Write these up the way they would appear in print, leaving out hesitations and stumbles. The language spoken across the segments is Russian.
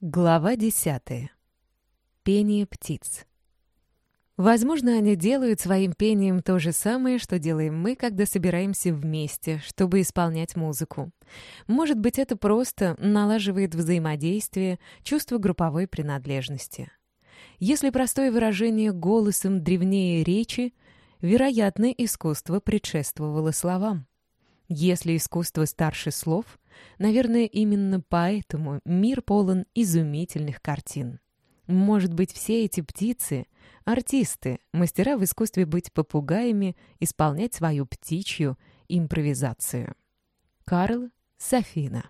Глава 10. Пение птиц. Возможно, они делают своим пением то же самое, что делаем мы, когда собираемся вместе, чтобы исполнять музыку. Может быть, это просто налаживает взаимодействие, чувство групповой принадлежности. Если простое выражение голосом древнее речи, вероятно, искусство предшествовало словам. Если искусство старше слов, наверное, именно поэтому мир полон изумительных картин. Может быть, все эти птицы — артисты, мастера в искусстве быть попугаями, исполнять свою птичью импровизацию. Карл Сафина.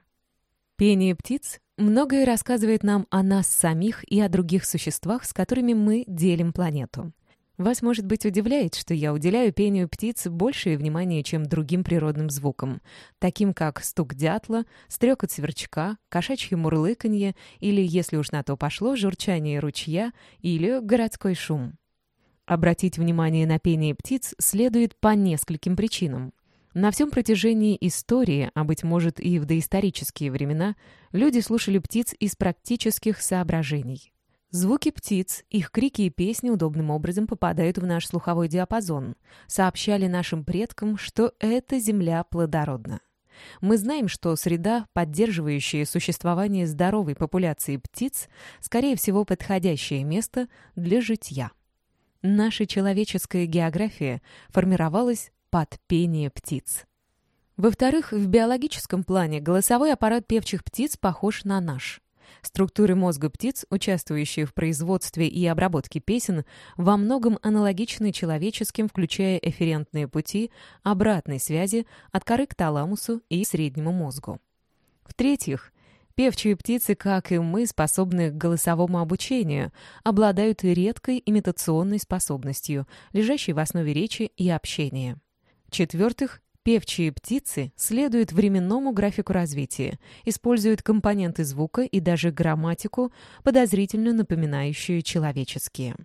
Пение птиц многое рассказывает нам о нас самих и о других существах, с которыми мы делим планету. Вас, может быть, удивляет, что я уделяю пению птиц большее внимание, чем другим природным звукам, таким как стук дятла, стрекот сверчка, кошачье мурлыканье или, если уж на то пошло, журчание ручья или городской шум. Обратить внимание на пение птиц следует по нескольким причинам. На всем протяжении истории, а быть может и в доисторические времена, люди слушали птиц из практических соображений. Звуки птиц, их крики и песни удобным образом попадают в наш слуховой диапазон, сообщали нашим предкам, что эта земля плодородна. Мы знаем, что среда, поддерживающая существование здоровой популяции птиц, скорее всего, подходящее место для житья. Наша человеческая география формировалась под пение птиц. Во-вторых, в биологическом плане голосовой аппарат певчих птиц похож на наш. Структуры мозга птиц, участвующие в производстве и обработке песен, во многом аналогичны человеческим, включая эфферентные пути обратной связи от коры к таламусу и среднему мозгу. В-третьих, певчие птицы, как и мы, способны к голосовому обучению, обладают редкой имитационной способностью, лежащей в основе речи и общения. В-четвертых, певчие птицы следуют временному графику развития, используют компоненты звука и даже грамматику, подозрительно напоминающую человеческие.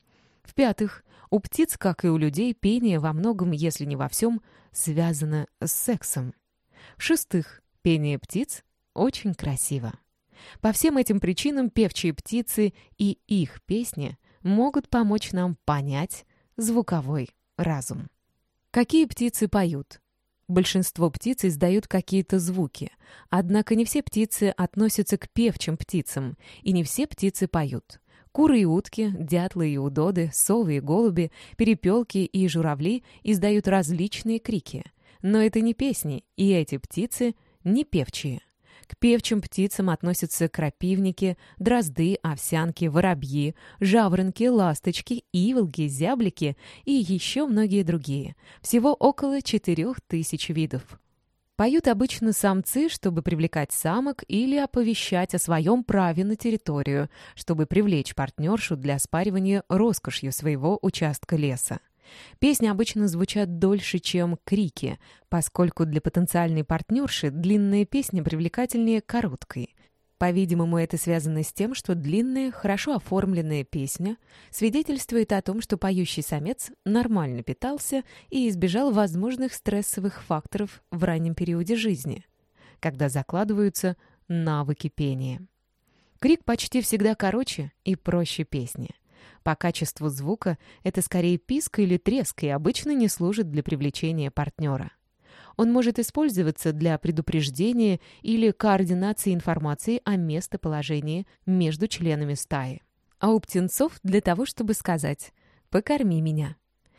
В-пятых, у птиц, как и у людей, пение во многом, если не во всем, связано с сексом. В-шестых, пение птиц очень красиво. По всем этим причинам певчие птицы и их песни могут помочь нам понять звуковой разум. Какие птицы поют? Большинство птиц издают какие-то звуки, однако не все птицы относятся к певчим птицам, и не все птицы поют. Куры и утки, дятлы и удоды, совы и голуби, перепелки и журавли издают различные крики. Но это не песни, и эти птицы не певчие. К певчим птицам относятся крапивники, дрозды, овсянки, воробьи, жаворонки, ласточки, иволги, зяблики и еще многие другие. Всего около 4000 видов. Поют обычно самцы, чтобы привлекать самок или оповещать о своем праве на территорию, чтобы привлечь партнершу для оспаривания роскошью своего участка леса. Песни обычно звучат дольше, чем крики, поскольку для потенциальной партнерши длинная песня привлекательнее короткой. По-видимому, это связано с тем, что длинная, хорошо оформленная песня свидетельствует о том, что поющий самец нормально питался и избежал возможных стрессовых факторов в раннем периоде жизни, когда закладываются навыки пения. Крик почти всегда короче и проще песни. По качеству звука это скорее писк или треск и обычно не служит для привлечения партнера. Он может использоваться для предупреждения или координации информации о местоположении между членами стаи. А у птенцов для того, чтобы сказать «покорми меня».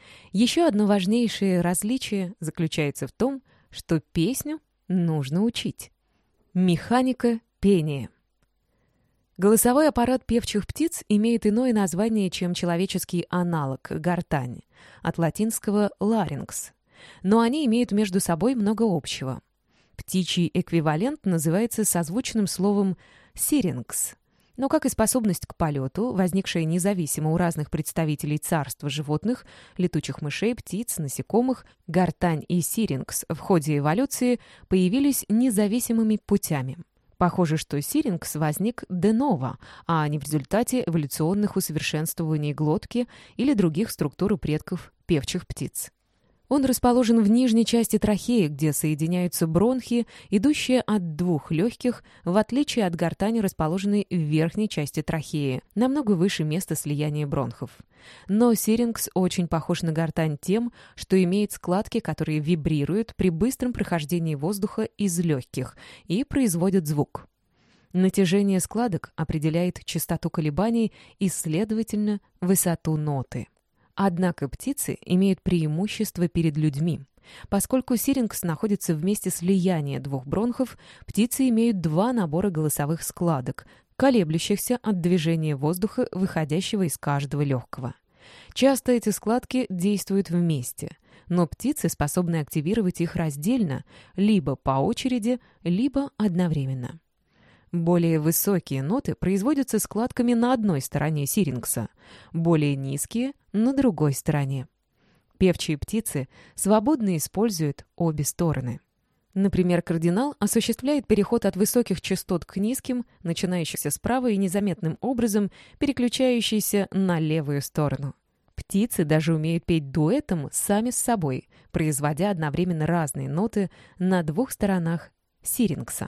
Еще одно важнейшее различие заключается в том, что песню нужно учить. Механика пения. Голосовой аппарат певчих птиц имеет иное название, чем человеческий аналог – гортань, от латинского «larynx», но они имеют между собой много общего. Птичий эквивалент называется созвучным словом «syrinx», но, как и способность к полету, возникшая независимо у разных представителей царства животных, летучих мышей, птиц, насекомых, гортань и сиринкс в ходе эволюции появились независимыми путями. Похоже, что сиринкс возник де ново, а не в результате эволюционных усовершенствований глотки или других структур у предков певчих птиц. Он расположен в нижней части трахеи, где соединяются бронхи, идущие от двух легких, в отличие от гортани, расположенной в верхней части трахеи, намного выше места слияния бронхов. Но сирингс очень похож на гортань тем, что имеет складки, которые вибрируют при быстром прохождении воздуха из легких и производят звук. Натяжение складок определяет частоту колебаний и, следовательно, высоту ноты. Однако птицы имеют преимущество перед людьми. Поскольку сирингс находится в месте слияния двух бронхов, птицы имеют два набора голосовых складок, колеблющихся от движения воздуха, выходящего из каждого легкого. Часто эти складки действуют вместе, но птицы способны активировать их раздельно, либо по очереди, либо одновременно. Более высокие ноты производятся складками на одной стороне сирингса, более низкие — на другой стороне. Певчие птицы свободно используют обе стороны. Например, кардинал осуществляет переход от высоких частот к низким, начинающихся справа и незаметным образом переключающийся на левую сторону. Птицы даже умеют петь дуэтом сами с собой, производя одновременно разные ноты на двух сторонах сирингса.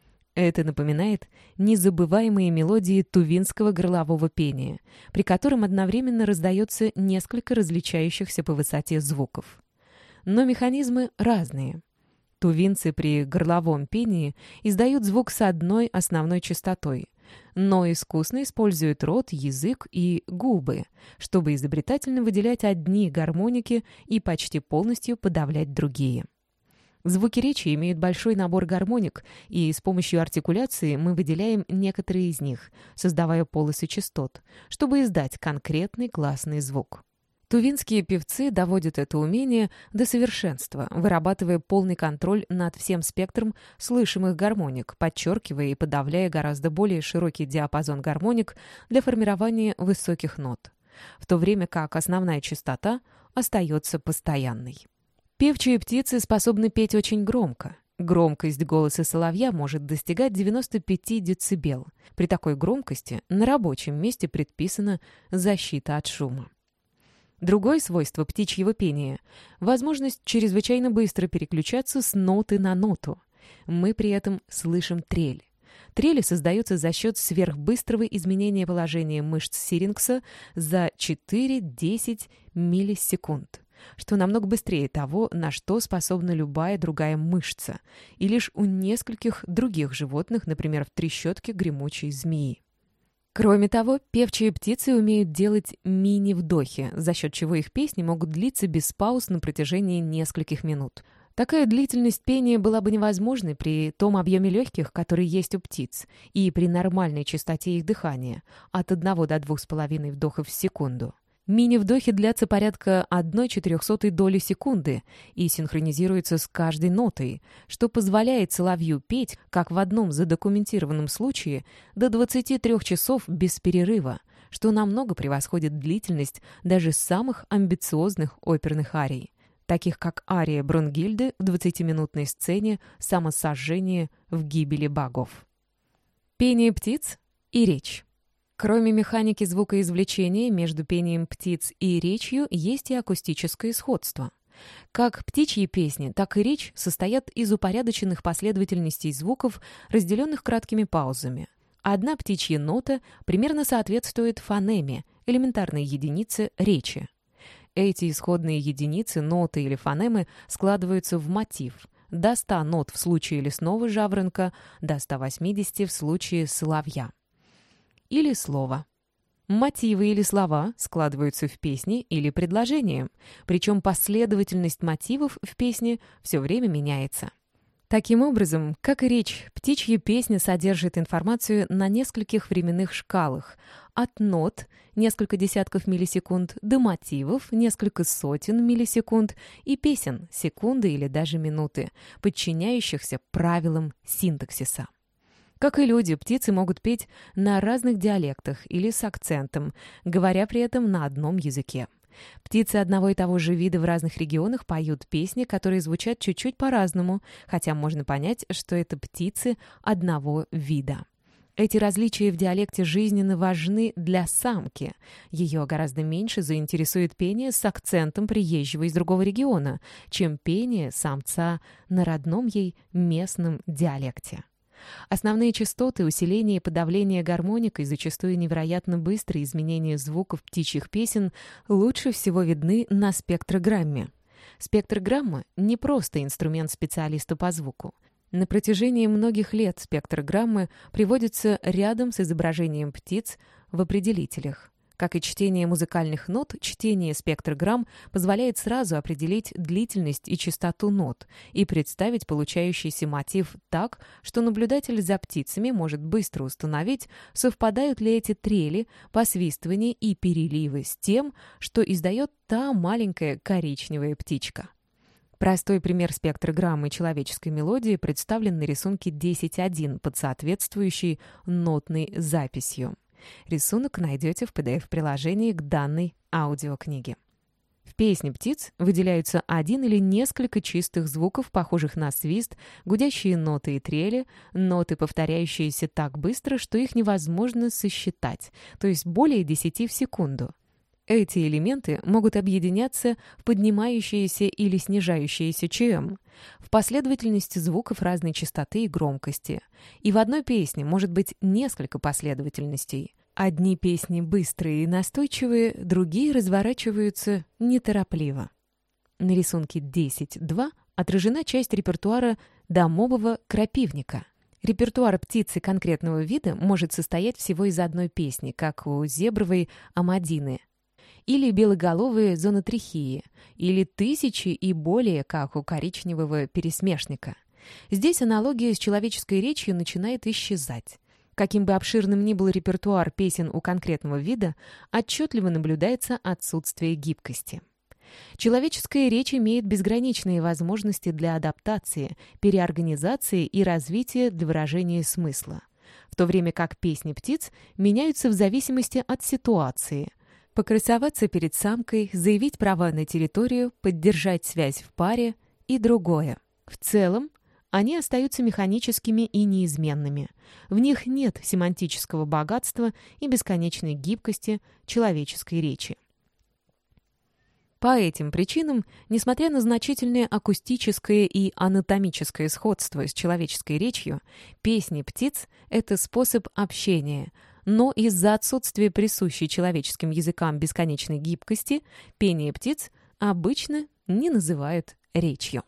Это напоминает незабываемые мелодии тувинского горлового пения, при котором одновременно раздается несколько различающихся по высоте звуков. Но механизмы разные. Тувинцы при горловом пении издают звук с одной основной частотой, но искусно используют рот, язык и губы, чтобы изобретательно выделять одни гармоники и почти полностью подавлять другие. Звуки речи имеют большой набор гармоник, и с помощью артикуляции мы выделяем некоторые из них, создавая полосы частот, чтобы издать конкретный гласный звук. Тувинские певцы доводят это умение до совершенства, вырабатывая полный контроль над всем спектром слышимых гармоник, подчеркивая и подавляя гораздо более широкий диапазон гармоник для формирования высоких нот, в то время как основная частота остается постоянной. Певчие птицы способны петь очень громко. Громкость голоса соловья может достигать 95 дБ. При такой громкости на рабочем месте предписана защита от шума. Другое свойство птичьего пения — возможность чрезвычайно быстро переключаться с ноты на ноту. Мы при этом слышим трель. Трели создаются за счет сверхбыстрого изменения положения мышц сирингса за 4-10 миллисекунд, что намного быстрее того, на что способна любая другая мышца, и лишь у нескольких других животных, например, в трещотке гремучей змеи. Кроме того, певчие птицы умеют делать мини-вдохи, за счет чего их песни могут длиться без пауз на протяжении нескольких минут. Такая длительность пения была бы невозможной при том объеме легких, который есть у птиц, и при нормальной частоте их дыхания — от 1 до 2,5 вдохов в секунду. Мини-вдохи длятся порядка 1/400 доли секунды и синхронизируются с каждой нотой, что позволяет соловью петь, как в одном задокументированном случае, до 23 часов без перерыва, что намного превосходит длительность даже самых амбициозных оперных арий, таких как ария Брунгильды в 20-минутной сцене «Самосожжение в гибели богов». Пение птиц и речь. Кроме механики звукоизвлечения, между пением птиц и речью есть и акустическое сходство. Как птичьи песни, так и речь состоят из упорядоченных последовательностей звуков, разделенных краткими паузами. Одна птичья нота примерно соответствует фонеме, элементарной единице речи. Эти исходные единицы, ноты или фонемы складываются в мотив. До 100 нот в случае лесного жаворонка, до 180 в случае соловья. Или слово. Мотивы или слова складываются в песни или предложения, причем последовательность мотивов в песне все время меняется. Таким образом, как и речь, птичья песня содержит информацию на нескольких временных шкалах, от нот — несколько десятков миллисекунд, до мотивов — несколько сотен миллисекунд, и песен — секунды или даже минуты, подчиняющихся правилам синтаксиса. Как и люди, птицы могут петь на разных диалектах или с акцентом, говоря при этом на одном языке. Птицы одного и того же вида в разных регионах поют песни, которые звучат чуть-чуть по-разному, хотя можно понять, что это птицы одного вида. Эти различия в диалекте жизненно важны для самки. Ее гораздо меньше заинтересует пение с акцентом приезжего из другого региона, чем пение самца на родном ей местном диалекте. Основные частоты, усиление и подавление гармоник и зачастую невероятно быстрые изменения звуков птичьих песен лучше всего видны на спектрограмме. Спектрограмма — не просто инструмент специалиста по звуку. На протяжении многих лет спектрограммы приводятся рядом с изображением птиц в определителях. Как и чтение музыкальных нот, чтение спектрограмм позволяет сразу определить длительность и частоту нот и представить получающийся мотив так, что наблюдатель за птицами может быстро установить, совпадают ли эти трели, посвистывания и переливы с тем, что издает та маленькая коричневая птичка. Простой пример спектрограммы человеческой мелодии представлен на рисунке 10.1 под соответствующей нотной записью. Рисунок найдете в PDF-приложении к данной аудиокниге. В песне птиц выделяются один или несколько чистых звуков, похожих на свист, гудящие ноты и трели, ноты, повторяющиеся так быстро, что их невозможно сосчитать, то есть более 10 в секунду. Эти элементы могут объединяться в поднимающиеся или снижающиеся ЧМ, в последовательности звуков разной частоты и громкости. И в одной песне может быть несколько последовательностей. Одни песни быстрые и настойчивые, другие разворачиваются неторопливо. На рисунке 10.2 отражена часть репертуара домового крапивника. Репертуар птицы конкретного вида может состоять всего из одной песни, как у зебровой амадины, или белоголовые зонотрихии, или тысячи и более, как у коричневого пересмешника. Здесь аналогия с человеческой речью начинает исчезать. Каким бы обширным ни был репертуар песен у конкретного вида, отчетливо наблюдается отсутствие гибкости. Человеческая речь имеет безграничные возможности для адаптации, переорганизации и развития для выражения смысла, в то время как песни птиц меняются в зависимости от ситуации. Покрасоваться перед самкой, заявить права на территорию, поддержать связь в паре и другое. В целом, они остаются механическими и неизменными. В них нет семантического богатства и бесконечной гибкости человеческой речи. По этим причинам, несмотря на значительное акустическое и анатомическое сходство с человеческой речью, песни птиц — это способ общения, но из-за отсутствия присущей человеческим языкам бесконечной гибкости пение птиц обычно не называют речью.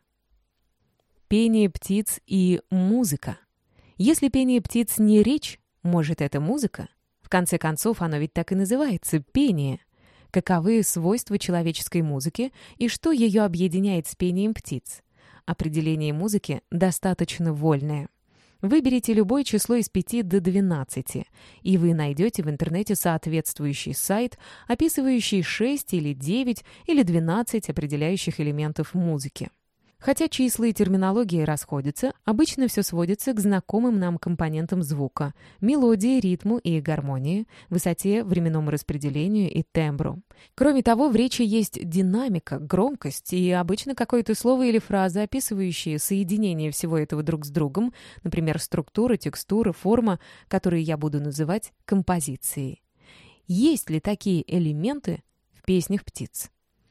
Пение птиц и музыка. Если пение птиц не речь, может, это музыка? В конце концов, оно ведь так и называется — пение. Каковы свойства человеческой музыки и что ее объединяет с пением птиц? Определение музыки достаточно вольное. Выберите любое число из 5 до 12, и вы найдете в интернете соответствующий сайт, описывающий 6 или 9 или 12 определяющих элементов музыки. Хотя числа и терминология расходятся, обычно все сводится к знакомым нам компонентам звука — мелодии, ритму и гармонии, высоте, временному распределению и тембру. Кроме того, в речи есть динамика, громкость и обычно какое-то слово или фраза, описывающие соединение всего этого друг с другом, например, структура, текстура, форма, которые я буду называть композицией. Есть ли такие элементы в песнях птиц?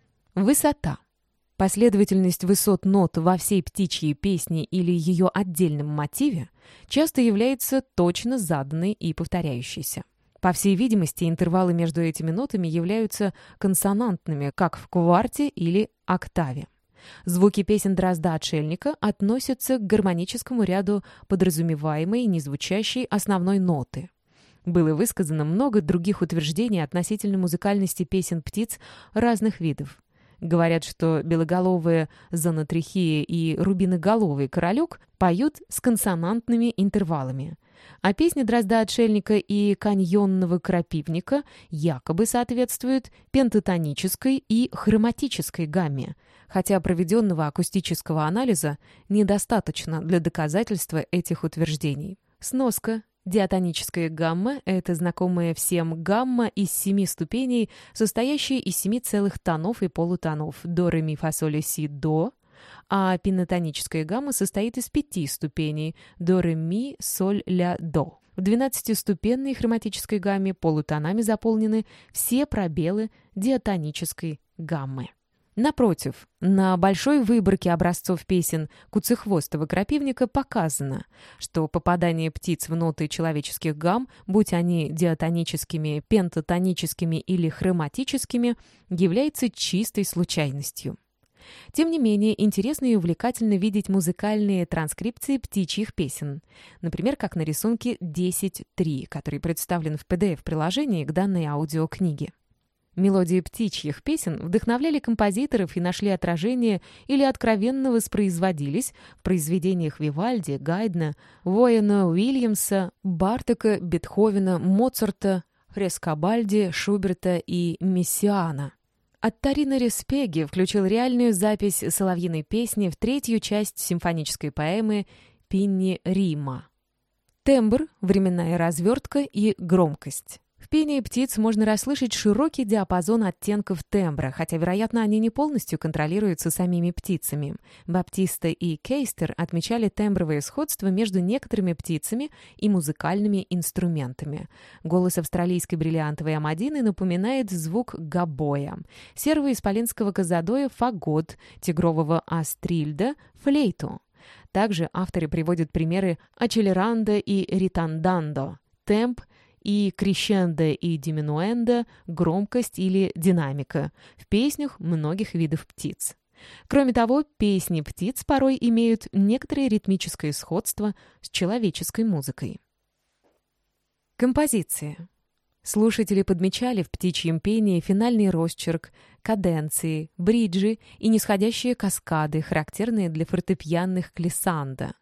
Высота. Последовательность высот нот во всей птичьей песне или ее отдельном мотиве часто является точно заданной и повторяющейся. По всей видимости, интервалы между этими нотами являются консонантными, как в кварте или октаве. Звуки песен Дрозда-отшельника относятся к гармоническому ряду подразумеваемой незвучащей основной ноты. Было высказано много других утверждений относительно музыкальности песен птиц разных видов. Говорят, что белоголовые зонотрихия и рубиноголовый королек поют с консонантными интервалами, а песни Дрозда-отшельника и каньонного крапивника якобы соответствуют пентатонической и хроматической гамме, хотя проведенного акустического анализа недостаточно для доказательства этих утверждений. Сноска. Диатоническая гамма — это знакомая всем гамма из 7 ступеней, состоящая из 7 целых тонов и полутонов до, ре, ми, фа, соль, ля, си, до, а пентатоническая гамма состоит из 5 ступеней до, ре, ми, соль, ля, до. В В 12-ступенной хроматической гамме полутонами заполнены все пробелы диатонической гаммы. Напротив, на большой выборке образцов песен куцехвостого крапивника показано, что попадание птиц в ноты человеческих гамм, будь они диатоническими, пентатоническими или хроматическими, является чистой случайностью. Тем не менее, интересно и увлекательно видеть музыкальные транскрипции птичьих песен. Например, как на рисунке 10.3, который представлен в PDF-приложении к данной аудиокниге. Мелодии птичьих песен вдохновляли композиторов и нашли отражение или откровенно воспроизводились в произведениях Вивальди, Гайдна, Воэна Уильямса, Бартока, Бетховена, Моцарта, Фрескобальди, Шуберта и Мессиана. Оттарино Респеги включил реальную запись соловьиной песни в третью часть симфонической поэмы «Пинни Рима». Тембр, временная развертка и громкость. В пении птиц можно расслышать широкий диапазон оттенков тембра, хотя, вероятно, они не полностью контролируются самими птицами. Баптиста и Кейстер отмечали тембровое сходство между некоторыми птицами и музыкальными инструментами. Голос австралийской бриллиантовой амадины напоминает звук гобоя, серво-исполинского казадоя — фагот, тигрового астрильда — флейту. Также авторы приводят примеры accelerando и ritardando, темп и крещендо и диминуэндо, громкость или динамика в песнях многих видов птиц. Кроме того, песни птиц порой имеют некоторое ритмическое сходство с человеческой музыкой. Композиция. Слушатели подмечали в птичьем пении финальный росчерк, каденции, бриджи и нисходящие каскады, характерные для фортепианных глиссандо.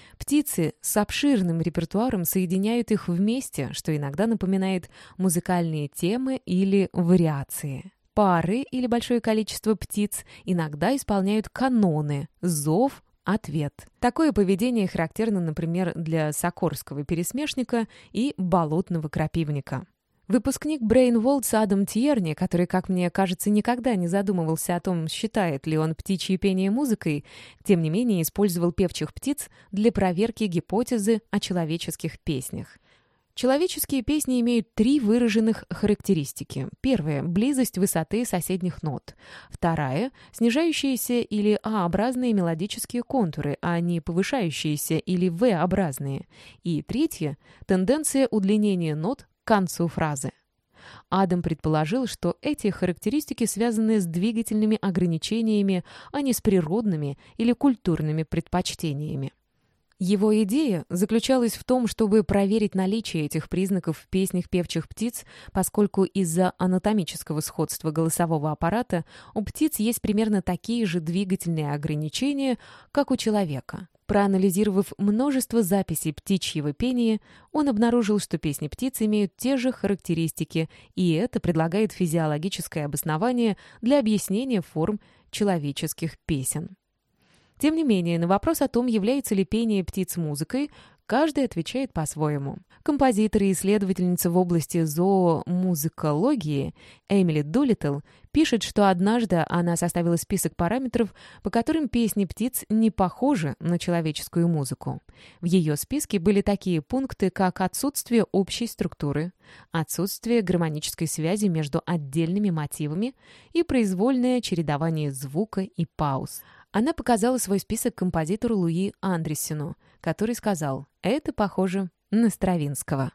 Птицы с обширным репертуаром соединяют их вместе, что иногда напоминает музыкальные темы или вариации. Пары или большое количество птиц иногда исполняют каноны «зов», «ответ». Такое поведение характерно, например, для сокорского пересмешника и болотного крапивника. Выпускник Брейнволдс Адам Тьерни, который, как мне кажется, никогда не задумывался о том, считает ли он птичье пение музыкой, тем не менее использовал певчих птиц для проверки гипотезы о человеческих песнях. Человеческие песни имеют три выраженных характеристики. Первая — близость высоты соседних нот. Вторая — снижающиеся или А-образные мелодические контуры, а не повышающиеся или В-образные. И третья — тенденция удлинения нот к концу фразы. Адам предположил, что эти характеристики связаны с двигательными ограничениями, а не с природными или культурными предпочтениями. Его идея заключалась в том, чтобы проверить наличие этих признаков в песнях певчих птиц, поскольку из-за анатомического сходства голосового аппарата у птиц есть примерно такие же двигательные ограничения, как у человека. Проанализировав множество записей птичьего пения, он обнаружил, что песни птиц имеют те же характеристики, и это предлагает физиологическое обоснование для объяснения форм человеческих песен. Тем не менее, на вопрос о том, является ли пение птиц музыкой, каждый отвечает по-своему. Композитор и исследовательница в области зоомузыкологии Эмили Дулиттл пишет, что однажды она составила список параметров, по которым песни птиц не похожи на человеческую музыку. В ее списке были такие пункты, как отсутствие общей структуры, отсутствие гармонической связи между отдельными мотивами и произвольное чередование звука и пауз. Она показала свой список композитору Луи Андресену, который сказал: «Это похоже на Стравинского».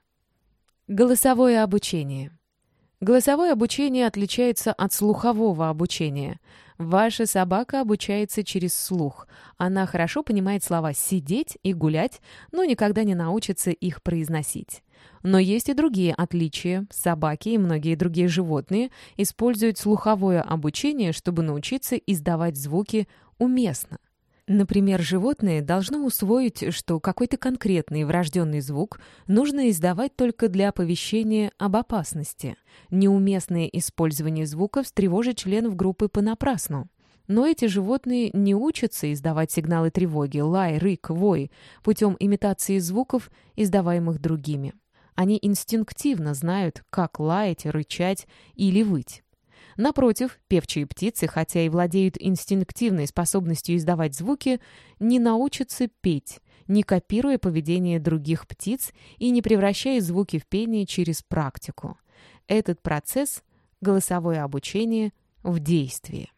Голосовое обучение. Голосовое обучение отличается от слухового обучения. Ваша собака обучается через слух. Она хорошо понимает слова «сидеть» и «гулять», но никогда не научится их произносить. Но есть и другие отличия. Собаки и многие другие животные используют слуховое обучение, чтобы научиться издавать звуки уместно. Например, животные должны усвоить, что какой-то конкретный врожденный звук нужно издавать только для оповещения об опасности. Неуместное использование звука встревожит членов группы понапрасну. Но эти животные не учатся издавать сигналы тревоги, лай, рык, вой, путем имитации звуков, издаваемых другими. Они инстинктивно знают, как лаять, рычать или выть. Напротив, певчие птицы, хотя и владеют инстинктивной способностью издавать звуки, не научатся петь, не копируя поведение других птиц и не превращая звуки в пение через практику. Этот процесс — голосовое обучение в действии.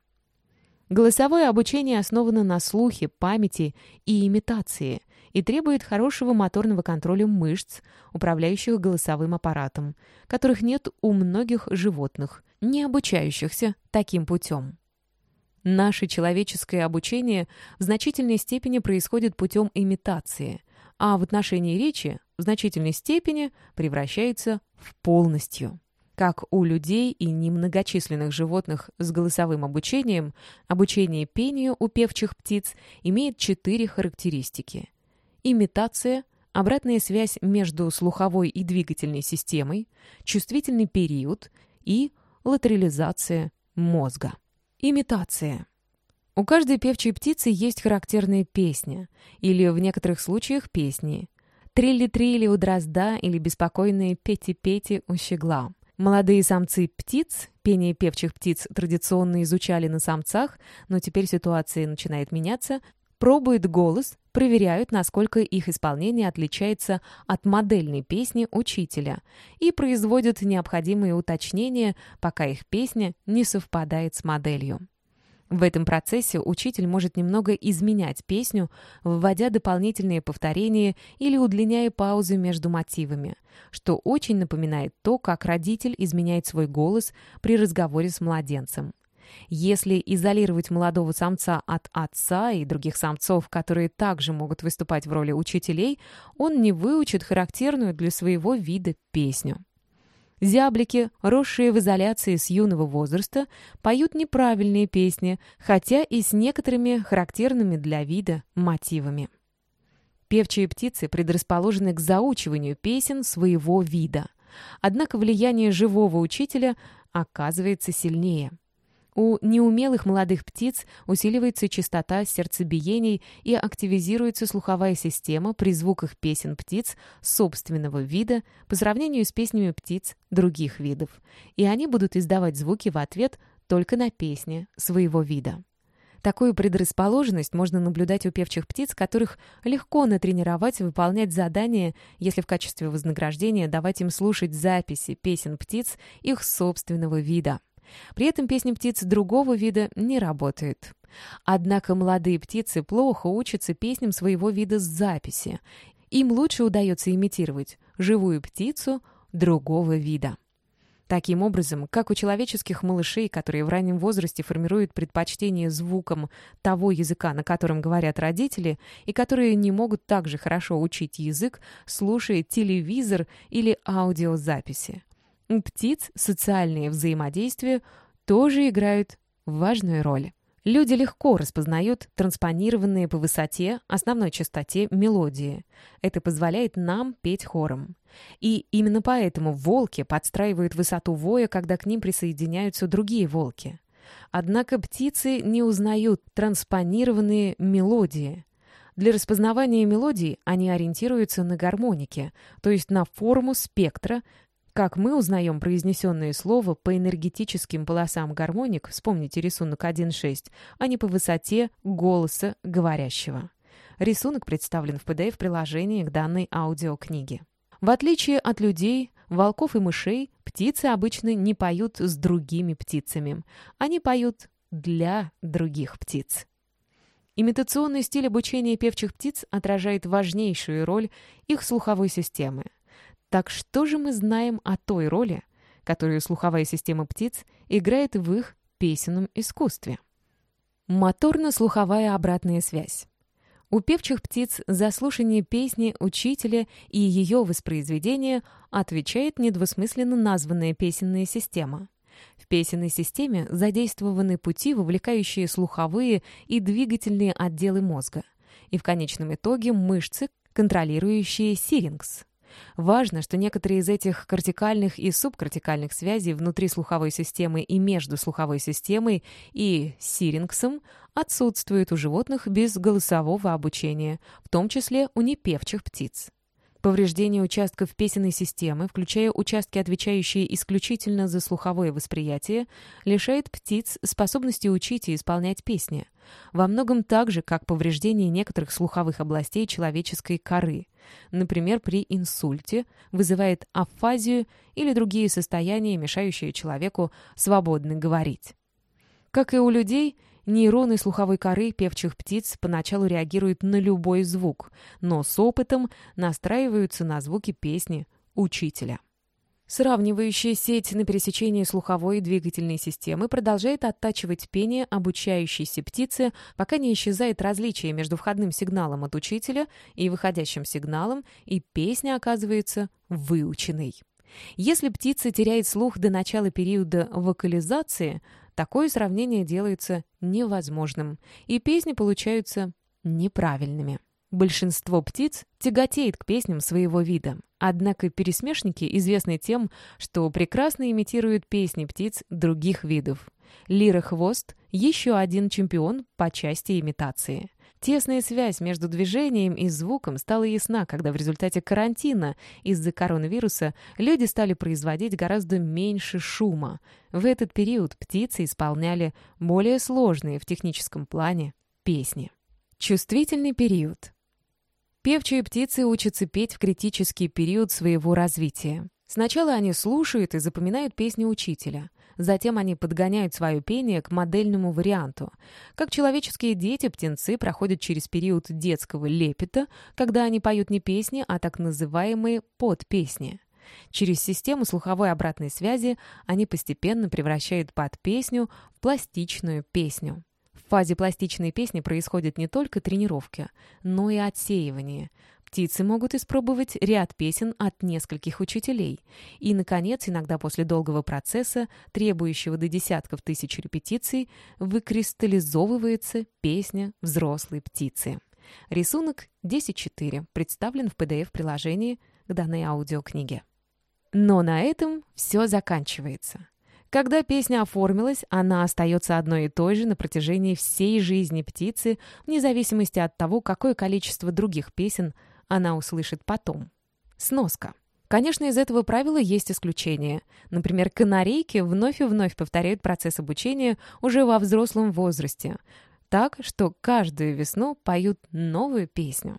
Голосовое обучение основано на слухе, памяти и имитации и требует хорошего моторного контроля мышц, управляющих голосовым аппаратом, которых нет у многих животных, не обучающихся таким путем. Наше человеческое обучение в значительной степени происходит путем имитации, а в отношении речи в значительной степени превращается в полностью. Как у людей и немногочисленных животных с голосовым обучением, обучение пению у певчих птиц имеет 4 характеристики. Имитация, обратная связь между слуховой и двигательной системой, чувствительный период и латерализация мозга. Имитация. У каждой певчей птицы есть характерная песня, или в некоторых случаях песни. Трилли-трилли у дрозда или беспокойные пети-пети у щегла. Молодые самцы птиц, пение певчих птиц традиционно изучали на самцах, но теперь ситуация начинает меняться, пробуют голос, проверяют, насколько их исполнение отличается от модельной песни учителя, и производят необходимые уточнения, пока их песня не совпадает с моделью. В этом процессе учитель может немного изменять песню, вводя дополнительные повторения или удлиняя паузы между мотивами, что очень напоминает то, как родитель изменяет свой голос при разговоре с младенцем. Если изолировать молодого самца от отца и других самцов, которые также могут выступать в роли учителей, он не выучит характерную для своего вида песню. Зяблики, росшие в изоляции с юного возраста, поют неправильные песни, хотя и с некоторыми характерными для вида мотивами. Певчие птицы предрасположены к заучиванию песен своего вида. Однако влияние живого учителя оказывается сильнее. У неумелых молодых птиц усиливается частота сердцебиений и активизируется слуховая система при звуках песен птиц собственного вида по сравнению с песнями птиц других видов, и они будут издавать звуки в ответ только на песни своего вида. Такую предрасположенность можно наблюдать у певчих птиц, которых легко натренировать выполнять задания, если в качестве вознаграждения давать им слушать записи песен птиц их собственного вида. При этом песни птиц другого вида не работают. Однако молодые птицы плохо учатся песням своего вида с записи. Им лучше удается имитировать живую птицу другого вида. Таким образом, как у человеческих малышей, которые в раннем возрасте формируют предпочтение звукам того языка, на котором говорят родители, и которые не могут так же хорошо учить язык, слушая телевизор или аудиозаписи. У птиц социальные взаимодействия тоже играют важную роль. Люди легко распознают транспонированные по высоте, основной частоте мелодии. Это позволяет нам петь хором. И именно поэтому волки подстраивают высоту воя, когда к ним присоединяются другие волки. Однако птицы не узнают транспонированные мелодии. Для распознавания мелодий они ориентируются на гармоники, то есть на форму спектра, как мы узнаем произнесенное слово по энергетическим полосам гармоник, вспомните рисунок 1.6, а не по высоте голоса говорящего. Рисунок представлен в PDF-приложении к данной аудиокниге. В отличие от людей, волков и мышей, птицы обычно не поют с другими птицами. Они поют для других птиц. Имитационный стиль обучения певчих птиц отражает важнейшую роль их слуховой системы. Так что же мы знаем о той роли, которую слуховая система птиц играет в их песенном искусстве? Моторно-слуховая обратная связь. У певчих птиц за слушание песни учителя и ее воспроизведение отвечает недвусмысленно названная песенная система. В песенной системе задействованы пути, вовлекающие слуховые и двигательные отделы мозга, и в конечном итоге мышцы, контролирующие сирингс. Важно, что некоторые из этих кортикальных и субкортикальных связей внутри слуховой системы и между слуховой системой и сирингсом отсутствуют у животных без голосового обучения, в том числе у непевчих птиц. Повреждение участков песенной системы, включая участки, отвечающие исключительно за слуховое восприятие, лишает птиц способности учить и исполнять песни. Во многом так же, как повреждение некоторых слуховых областей человеческой коры. Например, при инсульте вызывает афазию или другие состояния, мешающие человеку свободно говорить. Как и у людей, нейроны слуховой коры певчих птиц поначалу реагируют на любой звук, но с опытом настраиваются на звуки песни учителя. Сравнивающая сеть на пересечении слуховой и двигательной системы продолжает оттачивать пение обучающейся птицы, пока не исчезает различие между входным сигналом от учителя и выходящим сигналом, и песня оказывается выученной. Если птица теряет слух до начала периода вокализации, такое сравнение делается невозможным, и песни получаются неправильными. Большинство птиц тяготеет к песням своего вида. Однако пересмешники известны тем, что прекрасно имитируют песни птиц других видов. Лира-хвост – еще один чемпион по части имитации. Тесная связь между движением и звуком стала ясна, когда в результате карантина из-за коронавируса люди стали производить гораздо меньше шума. В этот период птицы исполняли более сложные в техническом плане песни. Чувствительный период. Певчие птицы учатся петь в критический период своего развития. Сначала они слушают и запоминают песни учителя. Затем они подгоняют свое пение к модельному варианту. Как человеческие дети, птенцы проходят через период детского лепета, когда они поют не песни, а так называемые подпесни. Через систему слуховой обратной связи они постепенно превращают подпесню в пластичную песню. В фазе пластичной песни происходит не только тренировка, но и отсеивание. Птицы могут испробовать ряд песен от нескольких учителей. И, наконец, иногда после долгого процесса, требующего до десятков тысяч репетиций, выкристаллизовывается песня взрослой птицы. Рисунок 10.4 представлен в PDF-приложении к данной аудиокниге. Но на этом все заканчивается. Когда песня оформилась, она остается одной и той же на протяжении всей жизни птицы, вне зависимости от того, какое количество других песен она услышит потом. Сноска. Конечно, из этого правила есть исключения. Например, канарейки вновь и вновь повторяют процесс обучения уже во взрослом возрасте, так что каждую весну поют новую песню.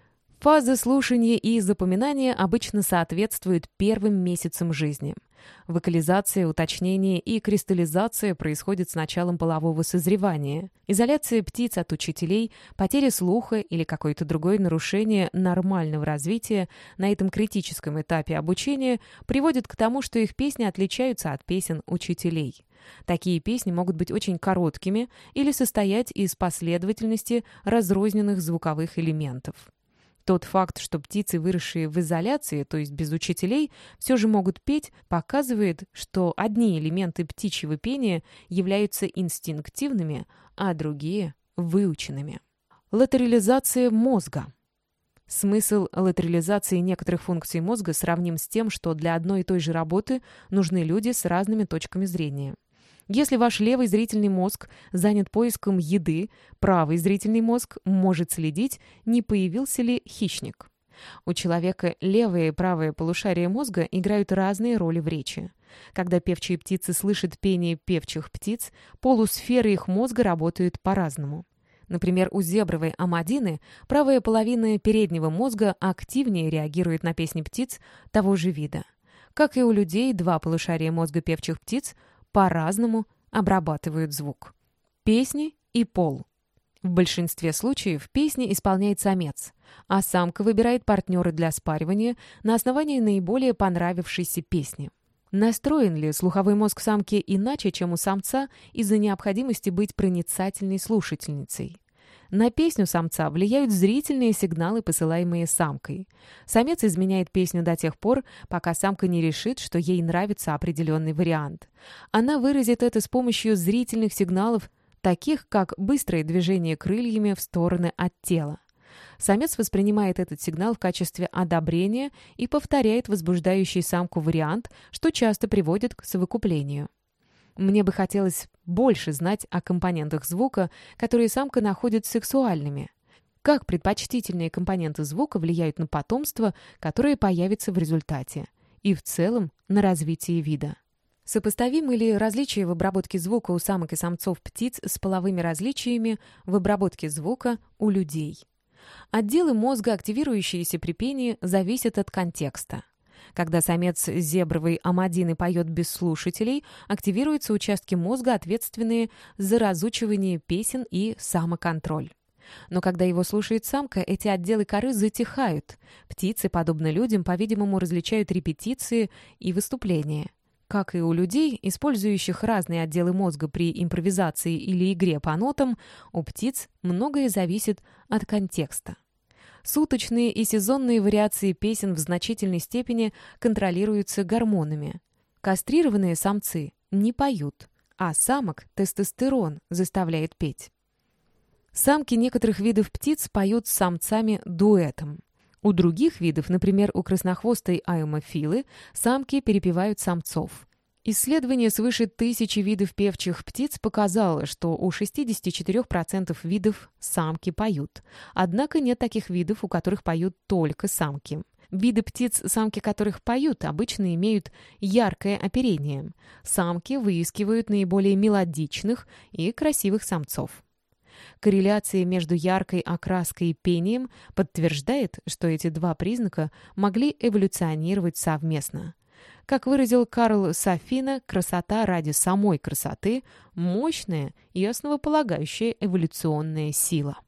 Фаза слушания и запоминания обычно соответствует первым месяцам жизни. Вокализация, уточнение и кристаллизация происходят с началом полового созревания. Изоляция птиц от учителей, потеря слуха или какое-то другое нарушение нормального развития на этом критическом этапе обучения приводит к тому, что их песни отличаются от песен учителей. Такие песни могут быть очень короткими или состоять из последовательности разрозненных звуковых элементов. Тот факт, что птицы, выросшие в изоляции, то есть без учителей, все же могут петь, показывает, что одни элементы птичьего пения являются инстинктивными, а другие – выученными. Латерализация мозга. Смысл латерализации некоторых функций мозга сравним с тем, что для одной и той же работы нужны люди с разными точками зрения. Если ваш левый зрительный мозг занят поиском еды, правый зрительный мозг может следить, не появился ли хищник. У человека левое и правое полушария мозга играют разные роли в речи. Когда певчие птицы слышат пение певчих птиц, полусферы их мозга работают по-разному. Например, у зебровой амадины правая половина переднего мозга активнее реагирует на песни птиц того же вида. Как и у людей, два полушария мозга певчих птиц по-разному обрабатывают звук. Песни и пол. В большинстве случаев песни исполняет самец, а самка выбирает партнера для спаривания на основании наиболее понравившейся песни. Настроен ли слуховой мозг самки иначе, чем у самца, из-за необходимости быть проницательной слушательницей? На песню самца влияют зрительные сигналы, посылаемые самкой. Самец изменяет песню до тех пор, пока самка не решит, что ей нравится определенный вариант. Она выразит это с помощью зрительных сигналов, таких как быстрое движение крыльями в стороны от тела. Самец воспринимает этот сигнал в качестве одобрения и повторяет возбуждающий самку вариант, что часто приводит к совокуплению. Мне бы хотелось больше знать о компонентах звука, которые самка находит сексуальными. Как предпочтительные компоненты звука влияют на потомство, которое появится в результате, и в целом на развитие вида. Сопоставимы ли различия в обработке звука у самок и самцов птиц с половыми различиями в обработке звука у людей? Отделы мозга, активирующиеся при пении, зависят от контекста. Когда самец зебровой амадины поет без слушателей, активируются участки мозга, ответственные за разучивание песен и самоконтроль. Но когда его слушает самка, эти отделы коры затихают. Птицы, подобно людям, по-видимому, различают репетиции и выступления. Как и у людей, использующих разные отделы мозга при импровизации или игре по нотам, у птиц многое зависит от контекста. Суточные и сезонные вариации песен в значительной степени контролируются гормонами. Кастрированные самцы не поют, а самок тестостерон заставляет петь. Самки некоторых видов птиц поют с самцами дуэтом. У других видов, например, у краснохвостой аэмофилы, самки перепевают самцов. Исследование свыше 1000 видов певчих птиц показало, что у 64% видов самки поют. Однако нет таких видов, у которых поют только самки. Виды птиц, самки которых поют, обычно имеют яркое оперение. Самки выискивают наиболее мелодичных и красивых самцов. Корреляция между яркой окраской и пением подтверждает, что эти два признака могли эволюционировать совместно. Как выразил Карл Сафина, красота ради самой красоты – мощная и основополагающая эволюционная сила.